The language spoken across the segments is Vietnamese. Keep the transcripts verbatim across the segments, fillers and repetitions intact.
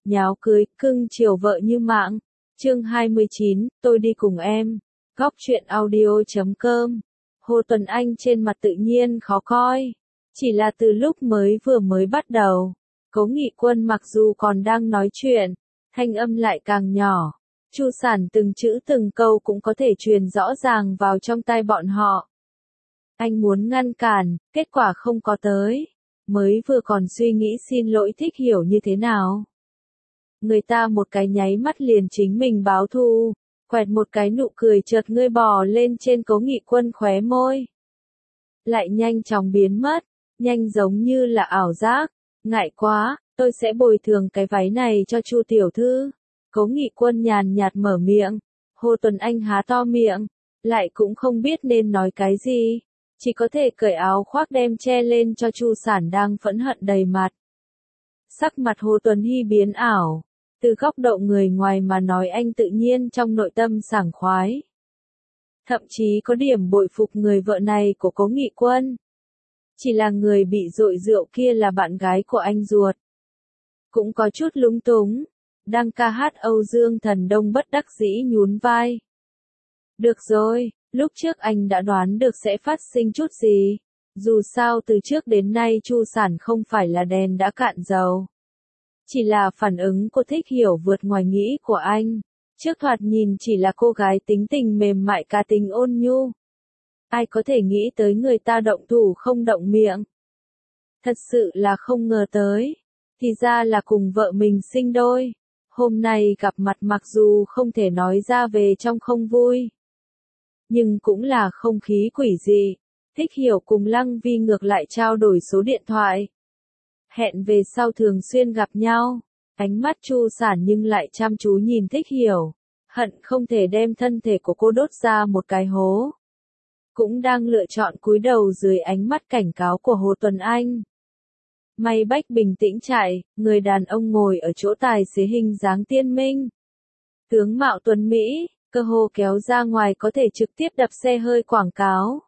nháo cưới, cưng chiều vợ như mạng. Chương hai mươi chín, tôi đi cùng em. Góc truyện audio chấm com. Hồ Tuấn Anh trên mặt tự nhiên khó coi. Chỉ là từ lúc mới vừa mới bắt đầu, Cố Nghị Quân mặc dù còn đang nói chuyện, thanh âm lại càng nhỏ. Chu Sản từng chữ từng câu cũng có thể truyền rõ ràng vào trong tai bọn họ. Anh muốn ngăn cản, kết quả không có tới. Mới vừa còn suy nghĩ xin lỗi Thích Hiểu như thế nào. Người ta một cái nháy mắt liền chính mình báo thù, quẹt một cái nụ cười chợt ngươi bò lên trên Cố Nghị Quân khóe môi. Lại nhanh chóng biến mất, nhanh giống như là ảo giác. Ngại quá, tôi sẽ bồi thường cái váy này cho Chu tiểu thư. Cố Nghị Quân nhàn nhạt mở miệng. Hồ Tuấn Anh há to miệng, lại cũng không biết nên nói cái gì, chỉ có thể cởi áo khoác đem che lên cho Chu Sản đang phẫn hận đầy mặt. Sắc mặt Hồ Tuấn Hy biến ảo, từ góc độ người ngoài mà nói anh tự nhiên trong nội tâm sảng khoái. Thậm chí có điểm bội phục người vợ này của Cố Nghị Quân. Chỉ là người bị dội rượu kia là bạn gái của anh ruột. Cũng có chút lúng túng. Đang ca hát Âu Dương Thần Đông bất đắc dĩ nhún vai. Được rồi, lúc trước anh đã đoán được sẽ phát sinh chút gì. Dù sao từ trước đến nay Chu Sản không phải là đèn đã cạn dầu. Chỉ là phản ứng của Thích Hiểu vượt ngoài nghĩ của anh. Trước thoạt nhìn chỉ là cô gái tính tình mềm mại cá tính ôn nhu. Ai có thể nghĩ tới người ta động thủ không động miệng. Thật sự là không ngờ tới. Thì ra là cùng vợ mình sinh đôi. Hôm nay gặp mặt mặc dù không thể nói ra về trong không vui. Nhưng cũng là không khí quỷ dị. Thích Hiểu cùng Lăng Vi ngược lại trao đổi số điện thoại. Hẹn về sau thường xuyên gặp nhau. Ánh mắt Chu Sản nhưng lại chăm chú nhìn Thích Hiểu. Hận không thể đem thân thể của cô đốt ra một cái hố. Cũng đang lựa chọn cúi đầu dưới ánh mắt cảnh cáo của Hồ Tuấn Anh. May Bách bình tĩnh chạy, người đàn ông ngồi ở chỗ tài xế hình dáng tiên minh. Tướng mạo tuấn Mỹ, cơ hồ kéo ra ngoài có thể trực tiếp đập xe hơi quảng cáo.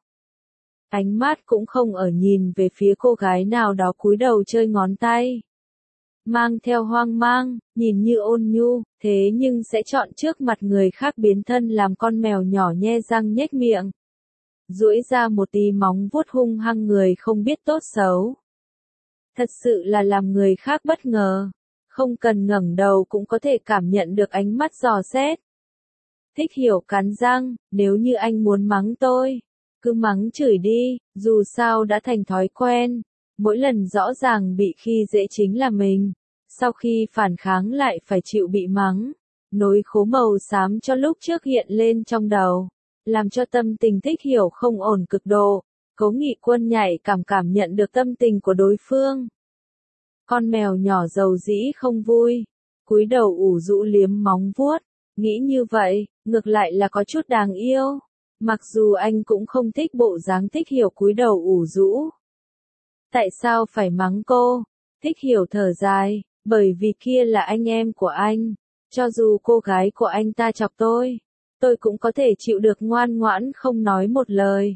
Ánh mắt cũng không ở nhìn về phía cô gái nào đó cúi đầu chơi ngón tay. Mang theo hoang mang, nhìn như ôn nhu, thế nhưng sẽ chọn trước mặt người khác biến thân làm con mèo nhỏ nhe răng nhếch miệng. Duỗi ra một tí móng vuốt hung hăng người không biết tốt xấu. Thật sự là làm người khác bất ngờ, không cần ngẩng đầu cũng có thể cảm nhận được ánh mắt dò xét. Thích Hiểu cắn răng, nếu như anh muốn mắng tôi, cứ mắng chửi đi, dù sao đã thành thói quen, mỗi lần rõ ràng bị khi dễ chính là mình, sau khi phản kháng lại phải chịu bị mắng, nỗi khố màu xám cho lúc trước hiện lên trong đầu, làm cho tâm tình Thích Hiểu không ổn cực độ. Cố Nghị Quân nhạy cảm cảm nhận được tâm tình của đối phương. Con mèo nhỏ dầu dĩ không vui, cúi đầu ủ rũ liếm móng vuốt, nghĩ như vậy, ngược lại là có chút đáng yêu. Mặc dù anh cũng không thích bộ dáng Thích Hiểu cúi đầu ủ rũ. Tại sao phải mắng cô? Thích Hiểu thở dài, bởi vì kia là anh em của anh, cho dù cô gái của anh ta chọc tôi, tôi cũng có thể chịu được ngoan ngoãn không nói một lời.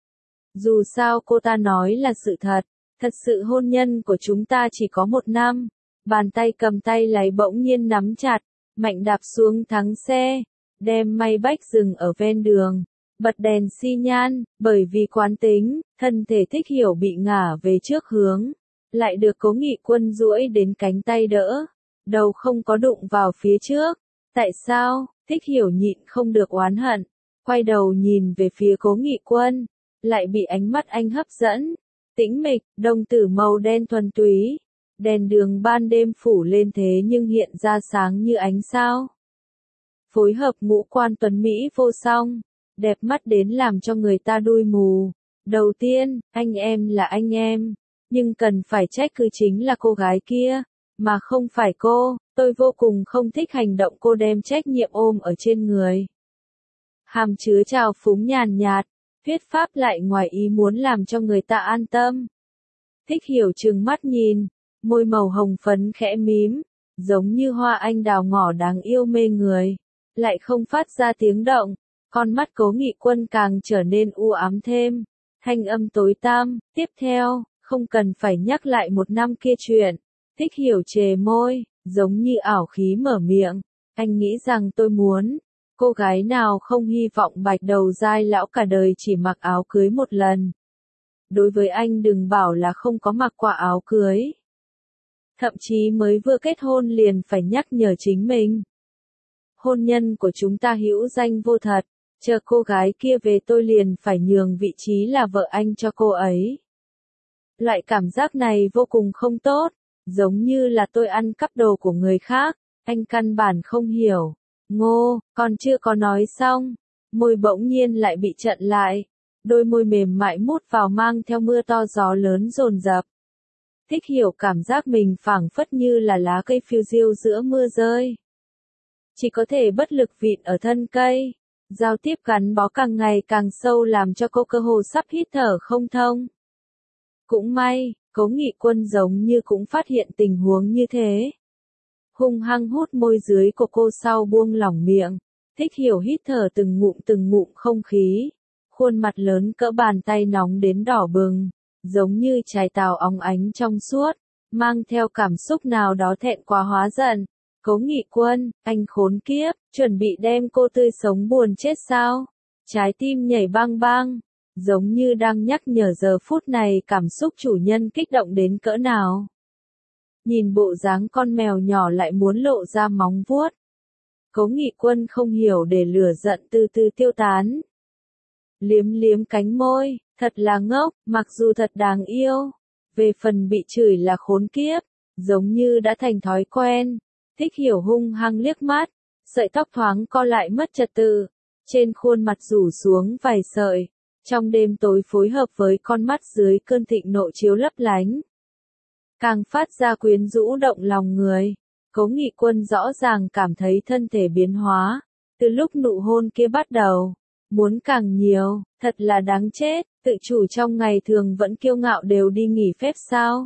Dù sao cô ta nói là sự thật, thật sự hôn nhân của chúng ta chỉ có một năm. Bàn tay cầm tay lấy bỗng nhiên nắm chặt, mạnh đạp xuống thắng xe, đem May Bách dừng ở ven đường, bật đèn xi nhan, bởi vì quán tính, thân thể Thích Hiểu bị ngả về trước hướng, lại được Cố Nghị Quân duỗi đến cánh tay đỡ, đầu không có đụng vào phía trước. Tại sao? Thích Hiểu nhịn không được oán hận, quay đầu nhìn về phía Cố Nghị Quân. Lại bị ánh mắt anh hấp dẫn. Tĩnh mịch, đồng tử màu đen thuần túy. Đèn đường ban đêm phủ lên thế nhưng hiện ra sáng như ánh sao. Phối hợp ngũ quan tuấn Mỹ vô song. Đẹp mắt đến làm cho người ta đuôi mù. Đầu tiên, anh em là anh em. Nhưng cần phải trách cứ chính là cô gái kia. Mà không phải cô. Tôi vô cùng không thích hành động cô đem trách nhiệm ôm ở trên người. Hàm chứa trào phúng nhàn nhạt. Thuyết pháp lại ngoài ý muốn làm cho người ta an tâm. Thích Hiểu trừng mắt nhìn, môi màu hồng phấn khẽ mím, giống như hoa anh đào ngỏ đáng yêu mê người, lại không phát ra tiếng động, con mắt Cố Nghị Quân càng trở nên u ám thêm, thanh âm tối tăm, tiếp theo, không cần phải nhắc lại một năm kia chuyện. Thích Hiểu chề môi, giống như ảo khí mở miệng, anh nghĩ rằng tôi muốn, cô gái nào không hy vọng bạch đầu dai lão cả đời chỉ mặc áo cưới một lần. Đối với anh đừng bảo là không có mặc qua áo cưới. Thậm chí mới vừa kết hôn liền phải nhắc nhở chính mình. Hôn nhân của chúng ta hữu danh vô thật, chờ cô gái kia về tôi liền phải nhường vị trí là vợ anh cho cô ấy. Loại cảm giác này vô cùng không tốt, giống như là tôi ăn cắp đồ của người khác, anh căn bản không hiểu. Ngô, còn chưa có nói xong, môi bỗng nhiên lại bị chặn lại, đôi môi mềm mại mút vào mang theo mưa to gió lớn dồn dập. Thích Hiểu cảm giác mình phảng phất như là lá cây phiêu diêu giữa mưa rơi. Chỉ có thể bất lực vịn ở thân cây, giao tiếp gắn bó càng ngày càng sâu làm cho cô cơ hồ sắp hít thở không thông. Cũng may, Cố Nghị Quân giống như cũng phát hiện tình huống như thế. Hung hăng hút môi dưới của cô sau buông lỏng miệng, Thích Hiểu hít thở từng ngụm từng ngụm không khí, khuôn mặt lớn cỡ bàn tay nóng đến đỏ bừng, giống như trái táo óng ánh trong suốt, mang theo cảm xúc nào đó thẹn quá hóa giận. Cố Nghị Quân, anh khốn kiếp, chuẩn bị đem cô tươi sống buồn chết sao? Trái tim nhảy bang bang, giống như đang nhắc nhở giờ phút này cảm xúc chủ nhân kích động đến cỡ nào. Nhìn bộ dáng con mèo nhỏ lại muốn lộ ra móng vuốt. Cố Nghị Quân không hiểu để lửa giận từ từ tiêu tán. Liếm liếm cánh môi, thật là ngốc, mặc dù thật đáng yêu. Về phần bị chửi là khốn kiếp, giống như đã thành thói quen. Thích Hiểu hung hăng liếc mắt, sợi tóc thoáng co lại mất trật tự, trên khuôn mặt rủ xuống vài sợi, trong đêm tối phối hợp với con mắt dưới cơn thịnh nộ chiếu lấp lánh. Càng phát ra quyến rũ động lòng người, Cố Nghị Quân rõ ràng cảm thấy thân thể biến hóa, từ lúc nụ hôn kia bắt đầu, muốn càng nhiều, thật là đáng chết, tự chủ trong ngày thường vẫn kiêu ngạo đều đi nghỉ phép sao.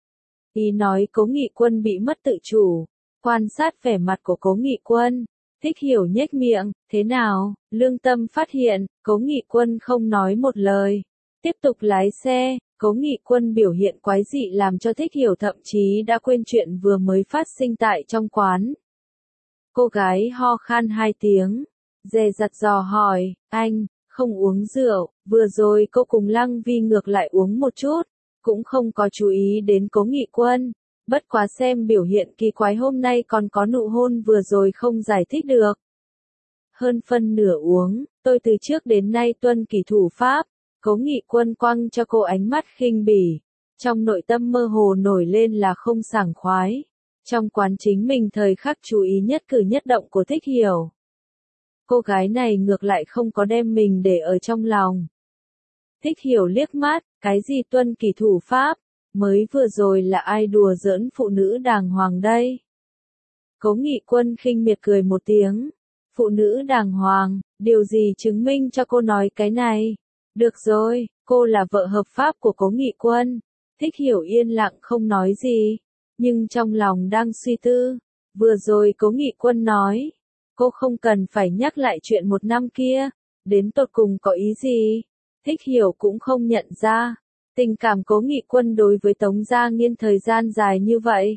Ý nói Cố Nghị Quân bị mất tự chủ. Quan sát vẻ mặt của Cố Nghị Quân, Thích Hiểu nhếch miệng, thế nào, lương tâm phát hiện, Cố Nghị Quân không nói một lời. Tiếp tục lái xe, Cố Nghị Quân biểu hiện quái dị làm cho Thích Hiểu thậm chí đã quên chuyện vừa mới phát sinh tại trong quán. Cô gái ho khan hai tiếng, dè dặt dò hỏi, anh, không uống rượu, vừa rồi cô cùng Lăng Vi ngược lại uống một chút, cũng không có chú ý đến Cố Nghị Quân. Bất quá xem biểu hiện kỳ quái hôm nay còn có nụ hôn vừa rồi không giải thích được. Hơn phân nửa uống, tôi từ trước đến nay tuân kỷ thủ pháp, Cố Nghị Quân quăng cho cô ánh mắt khinh bỉ. Trong nội tâm mơ hồ nổi lên là không sảng khoái. Trong quán chính mình thời khắc chú ý nhất cử nhất động của Thích Hiểu. Cô gái này ngược lại không có đem mình để ở trong lòng. Thích Hiểu liếc mắt, cái gì tuân kỷ thủ pháp? Mới vừa rồi là ai đùa giỡn phụ nữ đàng hoàng đây? Cố Nghị Quân khinh miệt cười một tiếng. Phụ nữ đàng hoàng, điều gì chứng minh cho cô nói cái này? Được rồi, cô là vợ hợp pháp của Cố Nghị Quân. Thích Hiểu yên lặng không nói gì, nhưng trong lòng đang suy tư. Vừa rồi Cố Nghị Quân nói, cô không cần phải nhắc lại chuyện một năm kia, đến tột cùng có ý gì? Thích Hiểu cũng không nhận ra. Tình cảm Cố Nghị Quân đối với Tống Gia Nghiên thời gian dài như vậy.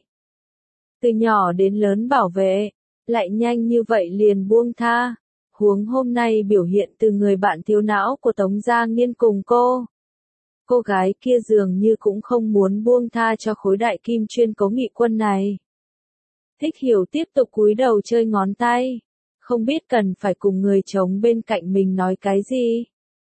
Từ nhỏ đến lớn bảo vệ, lại nhanh như vậy liền buông tha. Huống hôm nay biểu hiện từ người bạn thiếu não của Tống Gia Nghiên cùng cô. Cô gái kia dường như cũng không muốn buông tha cho khối đại kim chuyên Cố Nghị Quân này. Thích Hiểu tiếp tục cúi đầu chơi ngón tay. Không biết cần phải cùng người chồng bên cạnh mình nói cái gì.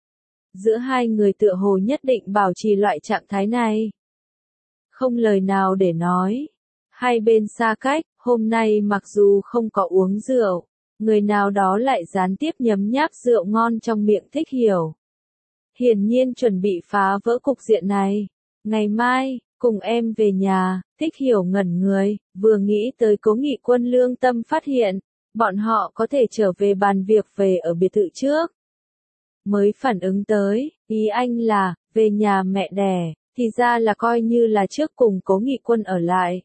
Giữa hai người tựa hồ nhất định bảo trì loại trạng thái này. Không lời nào để nói. Hai bên xa cách, hôm nay mặc dù không có uống rượu, người nào đó lại gián tiếp nhấm nháp rượu ngon trong miệng Thích Hiểu. Hiển nhiên chuẩn bị phá vỡ cục diện này. Ngày mai, cùng em về nhà, Thích Hiểu ngẩn người, vừa nghĩ tới Cố Nghị Quân lương tâm phát hiện, bọn họ có thể trở về bàn việc về ở biệt thự trước. Mới phản ứng tới, ý anh là, về nhà mẹ đẻ, thì ra là coi như là trước cùng Cố Nghị Quân ở lại.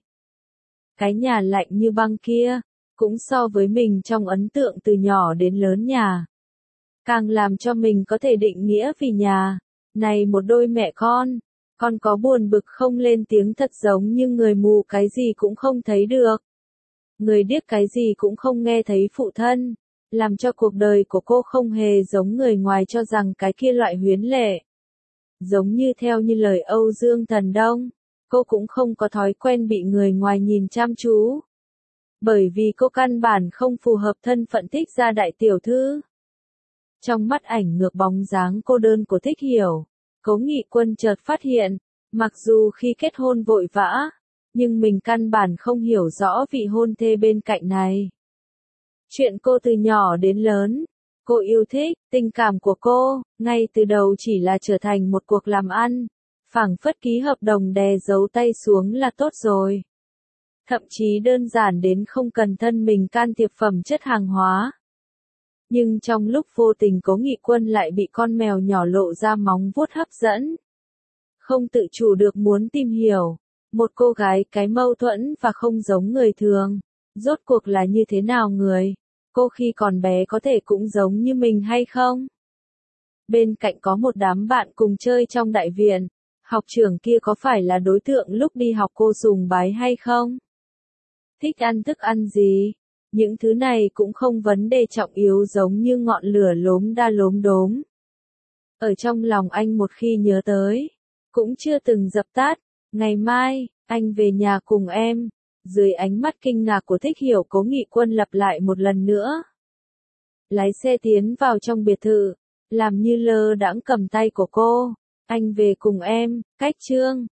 Cái nhà lạnh như băng kia, cũng so với mình trong ấn tượng từ nhỏ đến lớn nhà. Càng làm cho mình có thể định nghĩa vì nhà, này một đôi mẹ con, con có buồn bực không lên tiếng thật giống như người mù cái gì cũng không thấy được. Người điếc cái gì cũng không nghe thấy phụ thân, làm cho cuộc đời của cô không hề giống người ngoài cho rằng cái kia loại huyến lệ. Giống như theo như lời Âu Dương Thần Đông, cô cũng không có thói quen bị người ngoài nhìn chăm chú. Bởi vì cô căn bản không phù hợp thân phận Thích gia đại tiểu thư. Trong mắt ảnh ngược bóng dáng cô đơn của Thích Hiểu, Cố Nghị Quân chợt phát hiện, mặc dù khi kết hôn vội vã, nhưng mình căn bản không hiểu rõ vị hôn thê bên cạnh này. Chuyện cô từ nhỏ đến lớn, cô yêu thích, tình cảm của cô, ngay từ đầu chỉ là trở thành một cuộc làm ăn, phảng phất ký hợp đồng đè dấu tay xuống là tốt rồi. Thậm chí đơn giản đến không cần thân mình can thiệp phẩm chất hàng hóa. Nhưng trong lúc vô tình Cố Nghị Quân lại bị con mèo nhỏ lộ ra móng vuốt hấp dẫn. Không tự chủ được muốn tìm hiểu, một cô gái cái mâu thuẫn và không giống người thường, rốt cuộc là như thế nào người, cô khi còn bé có thể cũng giống như mình hay không? Bên cạnh có một đám bạn cùng chơi trong đại viện, học trưởng kia có phải là đối tượng lúc đi học cô sùng bái hay không? Thích ăn thức ăn gì? Những thứ này cũng không vấn đề trọng yếu giống như ngọn lửa lốm đa lốm đốm. Ở trong lòng anh một khi nhớ tới, cũng chưa từng dập tắt. Ngày mai, anh về nhà cùng em. Dưới ánh mắt kinh ngạc của Thích Hiểu, Cố Nghị Quân lặp lại một lần nữa. Lái xe tiến vào trong biệt thự, làm như lơ đãng cầm tay của cô. Anh về cùng em, cách chương.